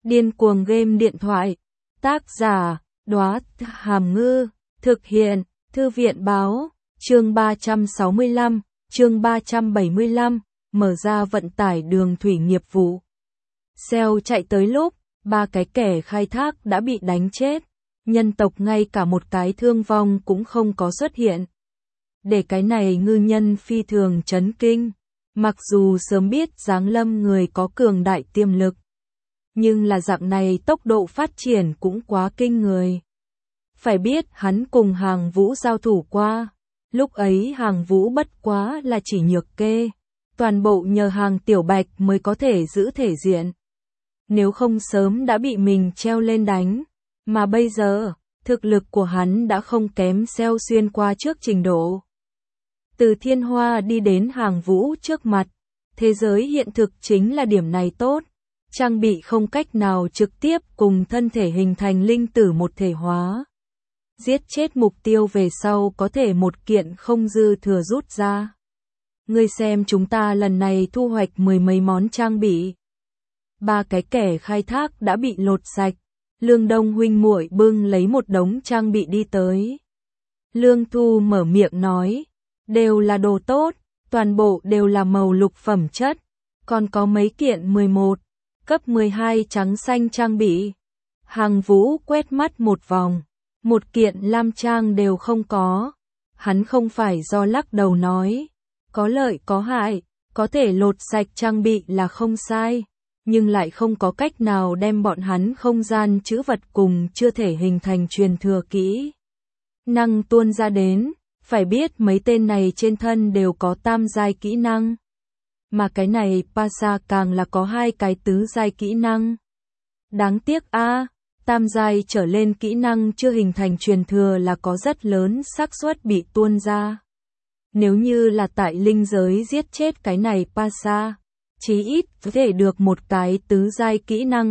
Điên cuồng game điện thoại. Tác giả, Đóa Hàm Ngư. Thực hiện, Thư viện báo. Chương 365, chương 375, mở ra vận tải đường thủy nghiệp vụ. Xeo chạy tới lúc, ba cái kẻ khai thác đã bị đánh chết. Nhân tộc ngay cả một cái thương vong cũng không có xuất hiện. Để cái này ngư nhân phi thường chấn kinh. Mặc dù sớm biết giáng lâm người có cường đại tiềm lực. Nhưng là dạng này tốc độ phát triển cũng quá kinh người. Phải biết hắn cùng Hàng Vũ giao thủ qua. Lúc ấy Hàng Vũ bất quá là chỉ nhược kê. Toàn bộ nhờ Hàng Tiểu Bạch mới có thể giữ thể diện. Nếu không sớm đã bị mình treo lên đánh. Mà bây giờ, thực lực của hắn đã không kém Xeo xuyên qua trước trình độ. Từ Thiên Hoa đi đến Hàng Vũ trước mặt. Thế giới hiện thực chính là điểm này tốt. Trang bị không cách nào trực tiếp cùng thân thể hình thành linh tử một thể hóa. Giết chết mục tiêu về sau có thể một kiện không dư thừa rút ra. Ngươi xem chúng ta lần này thu hoạch mười mấy món trang bị. Ba cái kẻ khai thác đã bị lột sạch. Lương Đông huynh muội bưng lấy một đống trang bị đi tới. Lương Thu mở miệng nói, đều là đồ tốt, toàn bộ đều là màu lục phẩm chất, còn có mấy kiện 11, cấp 12 trắng xanh trang bị. Hàng Vũ quét mắt một vòng, một kiện lam trang đều không có. Hắn không phải do lắc đầu nói, có lợi có hại, có thể lột sạch trang bị là không sai. Nhưng lại không có cách nào đem bọn hắn không gian chữ vật cùng chưa thể hình thành truyền thừa kỹ năng tuôn ra đến, phải biết mấy tên này trên thân đều có tam giai kỹ năng. Mà cái này Pasa càng là có hai cái tứ giai kỹ năng. Đáng tiếc tam giai trở lên kỹ năng chưa hình thành truyền thừa là có rất lớn xác suất bị tuôn ra. Nếu như là tại linh giới giết chết cái này Pasa, chí ít có thể được một cái tứ giai kỹ năng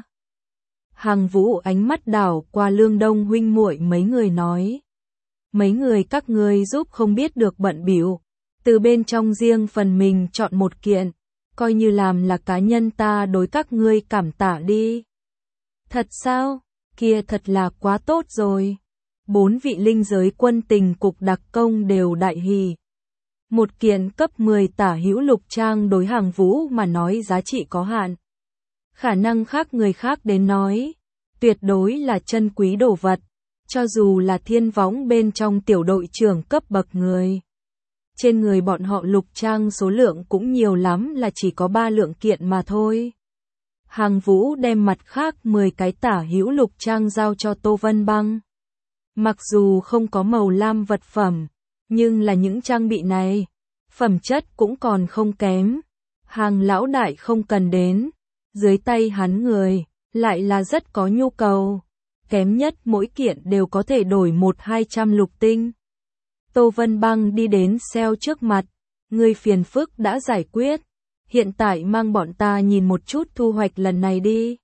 Hàng Vũ ánh mắt đảo qua Lương Đông huynh muội mấy người nói. Mấy người các ngươi giúp không biết được bận bịu, từ bên trong riêng phần mình chọn một kiện, coi như làm là cá nhân ta đối các ngươi cảm tạ đi. Thật sao? Kia thật là quá tốt rồi. 4 vị linh giới quân tình cục đặc công đều đại hỉ. Một kiện cấp 10 tả hữu lục trang đối Hàng Vũ mà nói giá trị có hạn. Khả năng khác người khác đến nói, tuyệt đối là chân quý đồ vật, cho dù là thiên võng bên trong tiểu đội trưởng cấp bậc người. Trên người bọn họ lục trang số lượng cũng nhiều lắm là chỉ có 3 lượng kiện mà thôi. Hàng Vũ đem mặt khác 10 cái tả hữu lục trang giao cho Tô Vân Băng. Mặc dù không có màu lam vật phẩm, nhưng là những trang bị này, phẩm chất cũng còn không kém. Hàng lão đại không cần đến, dưới tay hắn người, lại là rất có nhu cầu. Kém nhất mỗi kiện đều có thể đổi 1-200 lục tinh. Tô Vân Băng đi đến Xeo trước mặt, người phiền phức đã giải quyết. Hiện tại mang bọn ta nhìn một chút thu hoạch lần này đi.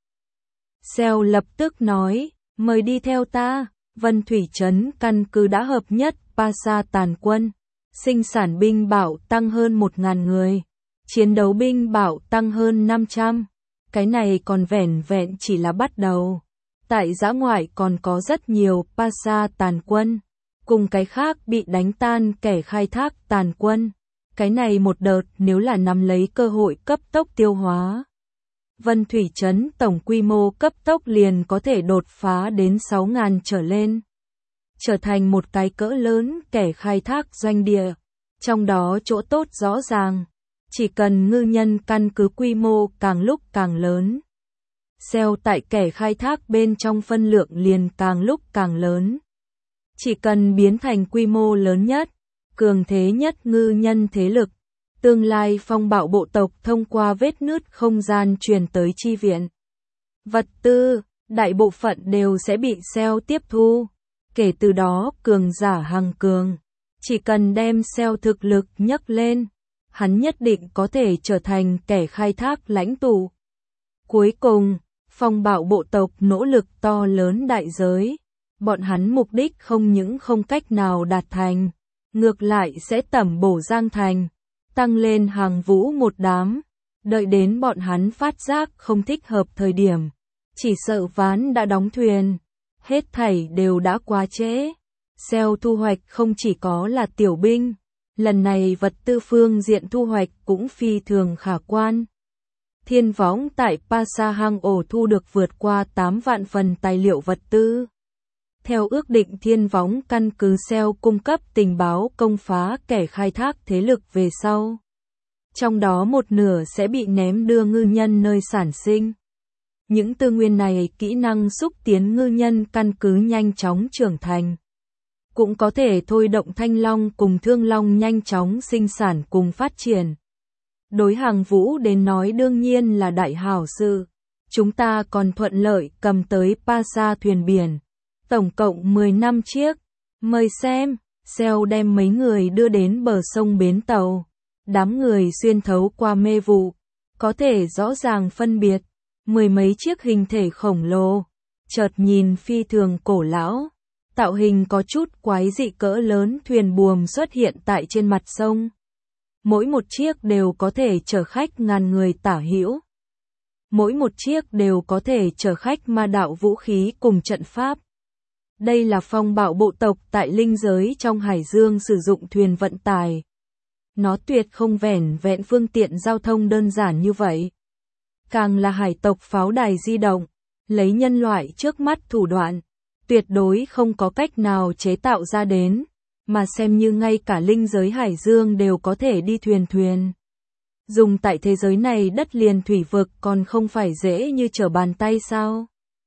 Xeo lập tức nói, mời đi theo ta. Vân Thủy Trấn căn cứ đã hợp nhất Pasa tàn quân, sinh sản binh bảo tăng hơn 1.000 người, chiến đấu binh bảo tăng hơn 500. Cái này còn vẻn vẹn chỉ là bắt đầu. Tại dã ngoại còn có rất nhiều Pasa tàn quân, cùng cái khác bị đánh tan kẻ khai thác tàn quân. Cái này một đợt nếu là nắm lấy cơ hội cấp tốc tiêu hóa. Vân Thủy Trấn tổng quy mô cấp tốc liền có thể đột phá đến 6.000 trở lên. Trở thành một cái cỡ lớn kẻ khai thác doanh địa. Trong đó chỗ tốt rõ ràng. Chỉ cần ngư nhân căn cứ quy mô càng lúc càng lớn. Xeo tại kẻ khai thác bên trong phân lượng liền càng lúc càng lớn. Chỉ cần biến thành quy mô lớn nhất, cường thế nhất ngư nhân thế lực. Tương lai phong bạo bộ tộc thông qua vết nứt không gian truyền tới chi viện. Vật tư, đại bộ phận đều sẽ bị Xeo tiếp thu. Kể từ đó cường giả hàng cường. Chỉ cần đem Xeo thực lực nhấc lên, hắn nhất định có thể trở thành kẻ khai thác lãnh tụ. Cuối cùng, phong bạo bộ tộc nỗ lực to lớn đại giới. Bọn hắn mục đích không những không cách nào đạt thành, ngược lại sẽ tẩm bổ Giang Thành, tăng lên Hàng Vũ một đám. Đợi đến bọn hắn phát giác không thích hợp thời điểm, Chỉ sợ ván đã đóng thuyền. Hết thảy đều đã quá trễ. Gieo thu hoạch không chỉ có là tiểu binh. Lần này vật tư phương diện thu hoạch cũng phi thường khả quan. Thiên Võng tại Pasa hang ổ thu được vượt qua 8 vạn phần tài liệu vật tư. Theo ước định Thiên Võng căn cứ SEO cung cấp tình báo công phá kẻ khai thác thế lực về sau. Trong đó một nửa sẽ bị ném đưa ngư nhân nơi sản sinh. Những tư nguyên này kỹ năng xúc tiến ngư nhân căn cứ nhanh chóng trưởng thành. Cũng có thể thôi động Thanh Long cùng Thương Long nhanh chóng sinh sản cùng phát triển. Đối Hàng Vũ đến nói đương nhiên là đại hảo sự. Chúng ta còn thuận lợi cầm tới Pasa thuyền biển. Tổng cộng 10 năm chiếc. Mời xem. SEO đem mấy người đưa đến bờ sông bến tàu. Đám người xuyên thấu qua mê vụ. Có thể rõ ràng phân biệt. 10 mấy chiếc hình thể khổng lồ. Chợt nhìn phi thường cổ lão. Tạo hình có chút quái dị cỡ lớn thuyền buồm xuất hiện tại trên mặt sông. Mỗi một chiếc đều có thể chở khách ngàn người tả hữu. Mỗi một chiếc đều có thể chở khách ma đạo vũ khí cùng trận pháp. Đây là phong bạo bộ tộc tại linh giới trong hải dương sử dụng thuyền vận tải. Nó tuyệt không vẻn vẹn phương tiện giao thông đơn giản như vậy. Càng là hải tộc pháo đài di động, lấy nhân loại trước mắt thủ đoạn, tuyệt đối không có cách nào chế tạo ra đến, mà xem như ngay cả linh giới hải dương đều có thể đi thuyền. Dùng tại thế giới này đất liền thủy vực còn không phải dễ như trở bàn tay sao?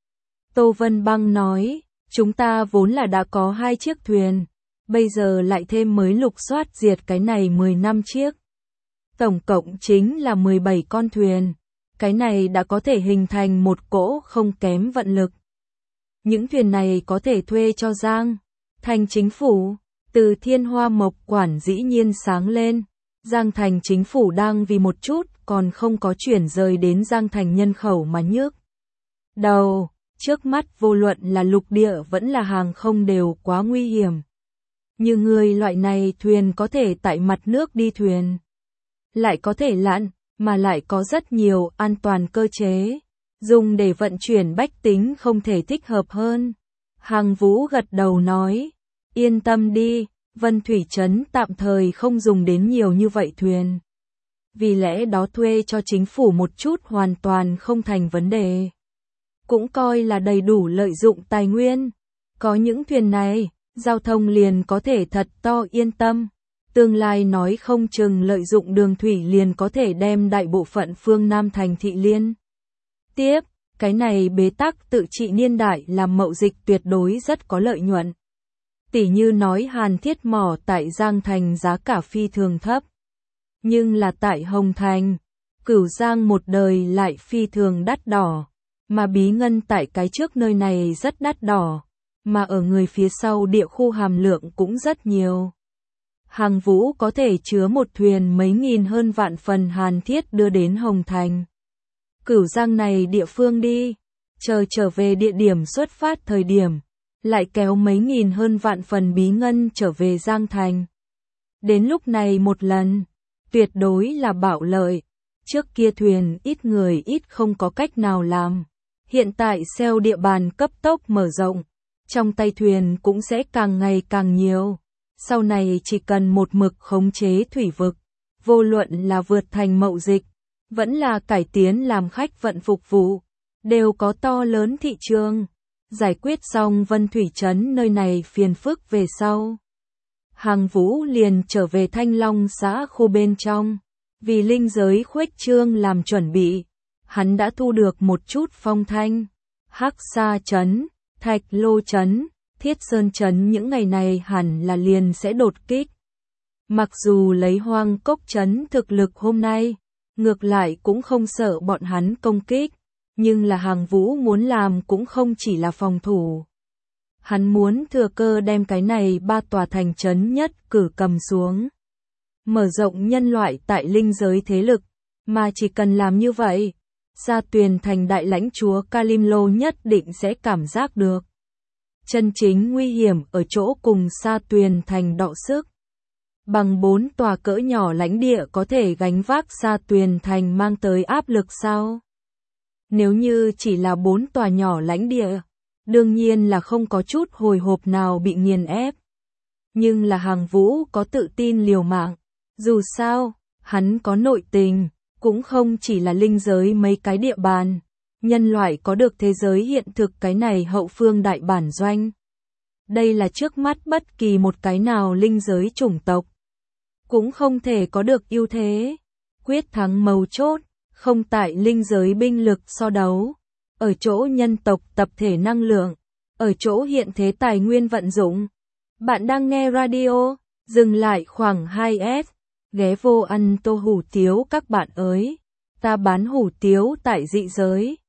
Tô Vân Băng nói, chúng ta vốn là đã có 2 chiếc thuyền, bây giờ lại thêm mới lục soát diệt cái này 10 năm chiếc. Tổng cộng chính là 17 con thuyền, cái này đã có thể hình thành một cỗ không kém vận lực. Những thuyền này có thể thuê cho Giang Thành chính phủ. Từ Thiên Hoa Mộc Quản dĩ nhiên sáng lên. Giang Thành chính phủ đang vì một chút còn không có chuyển rời đến Giang Thành nhân khẩu mà nhức đầu. Trước mắt vô luận là lục địa vẫn là hàng không đều quá nguy hiểm. Như người loại này thuyền có thể tại mặt nước đi thuyền. Lại có thể lặn, mà lại có rất nhiều an toàn cơ chế. Dùng để vận chuyển bách tính không thể thích hợp hơn. Hàng Vũ gật đầu nói. Yên tâm đi, Vân Thủy Trấn tạm thời không dùng đến nhiều như vậy thuyền. Vì lẽ đó thuê cho chính phủ một chút hoàn toàn không thành vấn đề. Cũng coi là đầy đủ lợi dụng tài nguyên. Có những thuyền này, giao thông liền có thể thật to yên tâm. Tương lai nói không chừng lợi dụng đường thủy liền có thể đem đại bộ phận phương Nam thành thị liên. Tiếp, cái này bế tắc tự trị niên đại làm mậu dịch tuyệt đối rất có lợi nhuận. Tỉ như nói hàn thiết mỏ tại Giang Thành giá cả phi thường thấp. Nhưng là tại Hồng Thành, Cửu Giang một đời lại phi thường đắt đỏ. Mà bí ngân tại cái trước nơi này rất đắt đỏ. Mà ở người phía sau địa khu hàm lượng cũng rất nhiều. Hàng Vũ có thể chứa một thuyền mấy nghìn hơn vạn phần hàn thiết đưa đến Hồng Thành. Cửu Giang này địa phương đi, chờ trở về địa điểm xuất phát thời điểm, lại kéo mấy nghìn hơn vạn phần bí ngân trở về Giang Thành. Đến lúc này một lần, tuyệt đối là bạo lợi. Trước kia thuyền ít người ít không có cách nào làm. Hiện tại SEO địa bàn cấp tốc mở rộng, trong tay thuyền cũng sẽ càng ngày càng nhiều. Sau này chỉ cần một mực khống chế thủy vực, vô luận là vượt thành mậu dịch, vẫn là cải tiến làm khách vận phục vụ, đều có to lớn thị trường. Giải quyết xong Vân Thủy Trấn nơi này phiền phức về sau. Hàng Vũ liền trở về Thanh Long xã khu bên trong. Vì linh giới khuếch trương làm chuẩn bị, hắn đã thu được một chút phong thanh. Hắc Sa Trấn, Thạch Lô Trấn, Thiết Sơn Trấn những ngày này hẳn là liền sẽ đột kích. Mặc dù lấy Hoang Cốc Trấn thực lực hôm nay, ngược lại cũng không sợ bọn hắn công kích. Nhưng là Hàng Vũ muốn làm cũng không chỉ là phòng thủ. Hắn muốn thừa cơ đem cái này 3 tòa thành trấn nhất cử cầm xuống. Mở rộng nhân loại tại linh giới thế lực, mà chỉ cần làm như vậy, Sa Tuyền thành đại lãnh chúa Kalimlo nhất định sẽ cảm giác được. Chân chính nguy hiểm ở chỗ cùng Sa Tuyền thành đọ sức. Bằng 4 tòa cỡ nhỏ lãnh địa có thể gánh vác Sa Tuyền thành mang tới áp lực sao? Nếu như chỉ là 4 tòa nhỏ lãnh địa, đương nhiên là không có chút hồi hộp nào bị nghiền ép. Nhưng là Hàng Vũ có tự tin liều mạng. Dù sao, hắn có nội tình, cũng không chỉ là linh giới mấy cái địa bàn. Nhân loại có được thế giới hiện thực cái này hậu phương đại bản doanh. Đây là trước mắt bất kỳ một cái nào linh giới chủng tộc cũng không thể có được ưu thế. Quyết thắng mấu chốt, không tại linh giới binh lực so đấu, ở chỗ nhân tộc tập thể năng lượng, ở chỗ hiện thế tài nguyên vận dụng. Bạn đang nghe radio, dừng lại khoảng 2S, ghé vô ăn tô hủ tiếu các bạn ơi. Ta bán hủ tiếu tại dị giới.